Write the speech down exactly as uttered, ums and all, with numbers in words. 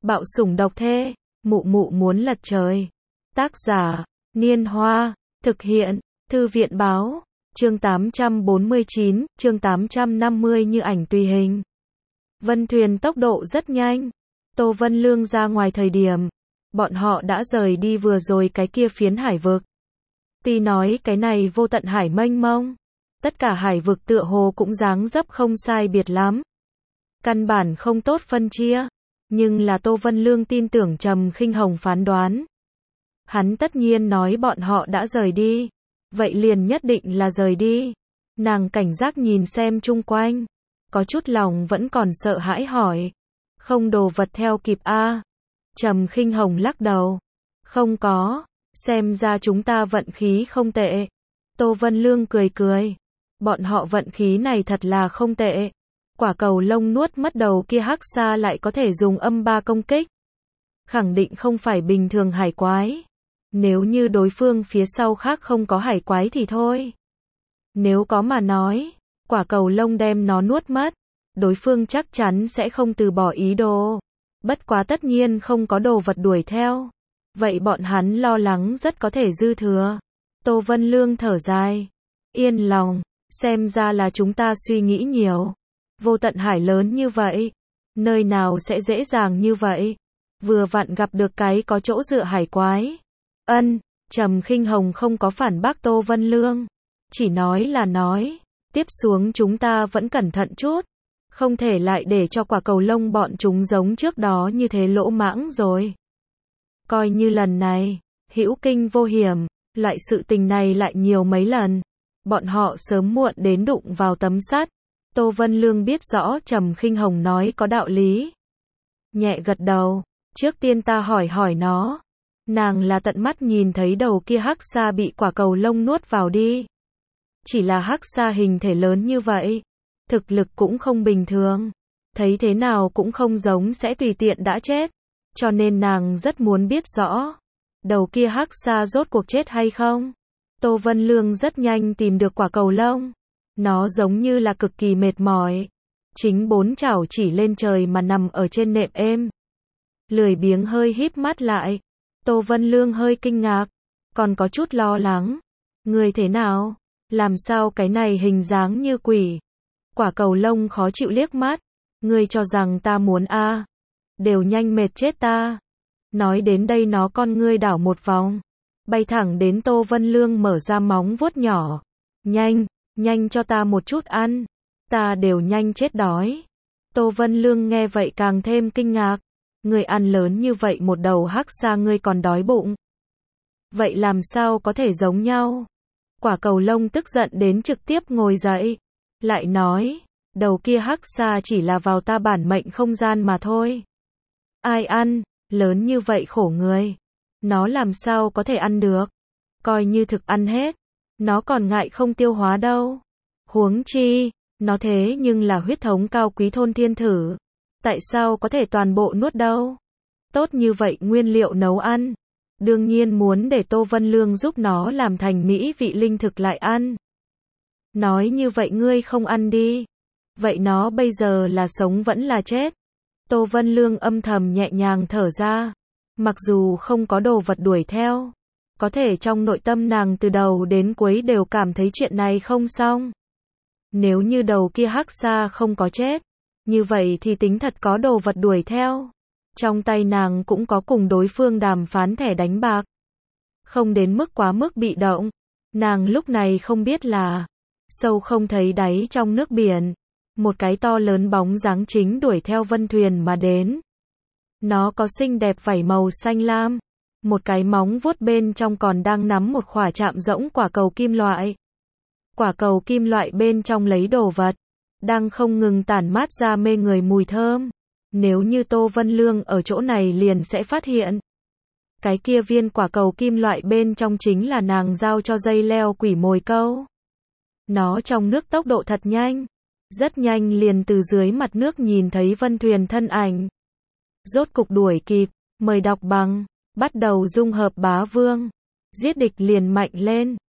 Bạo sủng độc thê, mụ mụ muốn lật trời. Tác giả, Niên Hoa, thực hiện, Thư viện Báo, chương tám trăm bốn mươi chín, chương tám trăm năm mươi như ảnh tùy hình. Vân thuyền tốc độ rất nhanh. Tô Vân Lương ra ngoài thời điểm, bọn họ đã rời đi vừa rồi cái kia phiến hải vực. Tuy nói cái này vô tận hải mênh mông, tất cả hải vực tựa hồ cũng dáng dấp không sai biệt lắm. Căn bản không tốt phân chia, nhưng là Tô Vân Lương tin tưởng Trầm Khinh Hồng phán đoán. Hắn tất nhiên nói bọn họ đã rời đi, vậy liền nhất định là rời đi. Nàng cảnh giác nhìn xem chung quanh, có chút lòng vẫn còn sợ hãi hỏi, không đồ vật theo kịp a? Trầm Khinh Hồng lắc đầu, không có, xem ra chúng ta vận khí không tệ. Tô Vân Lương cười cười, bọn họ vận khí này thật là không tệ. Quả cầu lông nuốt mất đầu kia hắc xa lại có thể dùng âm ba công kích. Khẳng định không phải bình thường hải quái. Nếu như đối phương phía sau khác không có hải quái thì thôi. Nếu có mà nói, quả cầu lông đem nó nuốt mất, đối phương chắc chắn sẽ không từ bỏ ý đồ. Bất quá tất nhiên không có đồ vật đuổi theo. Vậy bọn hắn lo lắng rất có thể dư thừa. Tô Vân Lương thở dài, yên lòng, xem ra là chúng ta suy nghĩ nhiều. Vô tận hải lớn như vậy, nơi nào sẽ dễ dàng như vậy? Vừa vặn gặp được cái có chỗ dựa hải quái. Ân, Trầm Khinh Hồng không có phản bác Tô Vân Lương, chỉ nói là nói, tiếp xuống chúng ta vẫn cẩn thận chút, không thể lại để cho quả cầu lông bọn chúng giống trước đó như thế lỗ mãng rồi. Coi như lần này, hữu kinh vô hiểm, loại sự tình này lại nhiều mấy lần, bọn họ sớm muộn đến đụng vào tấm sắt. Tô Vân Lương biết rõ Trầm Khinh Hồng nói có đạo lý. Nhẹ gật đầu, trước tiên ta hỏi hỏi nó. Nàng là tận mắt nhìn thấy đầu kia hắc xa bị quả cầu lông nuốt vào đi. Chỉ là hắc xa hình thể lớn như vậy, thực lực cũng không bình thường. Thấy thế nào cũng không giống sẽ tùy tiện đã chết. Cho nên nàng rất muốn biết rõ, đầu kia hắc xa rốt cuộc chết hay không. Tô Vân Lương rất nhanh tìm được quả cầu lông. Nó giống như là cực kỳ mệt mỏi. Chính bốn chảo chỉ lên trời mà nằm ở trên nệm êm. Lười biếng hơi híp mắt lại. Tô Vân Lương hơi kinh ngạc, còn có chút lo lắng. Người thế nào? Làm sao cái này hình dáng như quỷ? Quả cầu lông khó chịu liếc mắt. Ngươi cho rằng ta muốn a? À? Đều nhanh mệt chết ta. Nói đến đây nó con ngươi đảo một vòng, bay thẳng đến Tô Vân Lương mở ra móng vuốt nhỏ. Nhanh, nhanh cho ta một chút ăn. Ta đều nhanh chết đói. Tô Vân Lương nghe vậy càng thêm kinh ngạc. Ngươi ăn lớn như vậy một đầu hắc xa ngươi còn đói bụng. Vậy làm sao có thể giống nhau? Quả cầu lông tức giận đến trực tiếp ngồi dậy. Lại nói, đầu kia hắc xa chỉ là vào ta bản mệnh không gian mà thôi. Ai ăn, lớn như vậy khổ người. Nó làm sao có thể ăn được? Coi như thực ăn hết. Nó còn ngại không tiêu hóa đâu. Huống chi, nó thế nhưng là huyết thống cao quý thôn thiên thử. Tại sao có thể toàn bộ nuốt đâu? Tốt như vậy nguyên liệu nấu ăn. Đương nhiên muốn để Tô Vân Lương giúp nó làm thành mỹ vị linh thực lại ăn. Nói như vậy ngươi không ăn đi. Vậy nó bây giờ là sống vẫn là chết? Tô Vân Lương âm thầm nhẹ nhàng thở ra. Mặc dù không có đồ vật đuổi theo, có thể trong nội tâm nàng từ đầu đến cuối đều cảm thấy chuyện này không xong. Nếu như đầu kia hắc xa không có chết, như vậy thì tính thật có đồ vật đuổi theo. Trong tay nàng cũng có cùng đối phương đàm phán thẻ đánh bạc. Không đến mức quá mức bị động. Nàng lúc này không biết là, sâu không thấy đáy trong nước biển, một cái to lớn bóng dáng chính đuổi theo Vân thuyền mà đến. Nó có xinh đẹp vảy màu xanh lam. Một cái móng vuốt bên trong còn đang nắm một khỏa chạm rỗng quả cầu kim loại. Quả cầu kim loại bên trong lấy đồ vật, đang không ngừng tản mát ra mê người mùi thơm. Nếu như Tô Vân Lương ở chỗ này liền sẽ phát hiện. Cái kia viên quả cầu kim loại bên trong chính là nàng giao cho dây leo quỷ mồi câu. Nó trong nước tốc độ thật nhanh. Rất nhanh liền từ dưới mặt nước nhìn thấy Vân thuyền thân ảnh. Rốt cục đuổi kịp, mời đọc bằng, bắt đầu dung hợp bá vương. Giết địch liền mạnh lên.